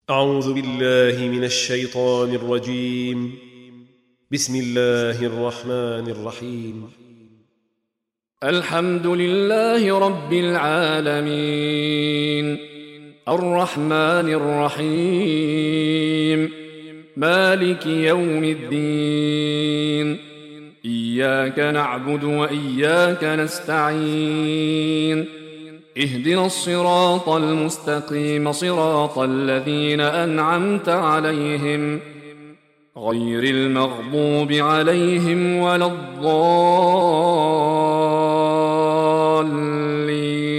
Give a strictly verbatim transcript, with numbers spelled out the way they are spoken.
أعوذ بالله من الشيطان الرجيم. بسم الله الرحمن الرحيم. الحمد لله رب العالمين، الرحمن الرحيم، مالك يوم الدين. إياك نعبد وإياك نستعين، اهدنا الصراط المستقيم، صراط الذين أنعمت عليهم غير المغضوب عليهم ولا الضالين.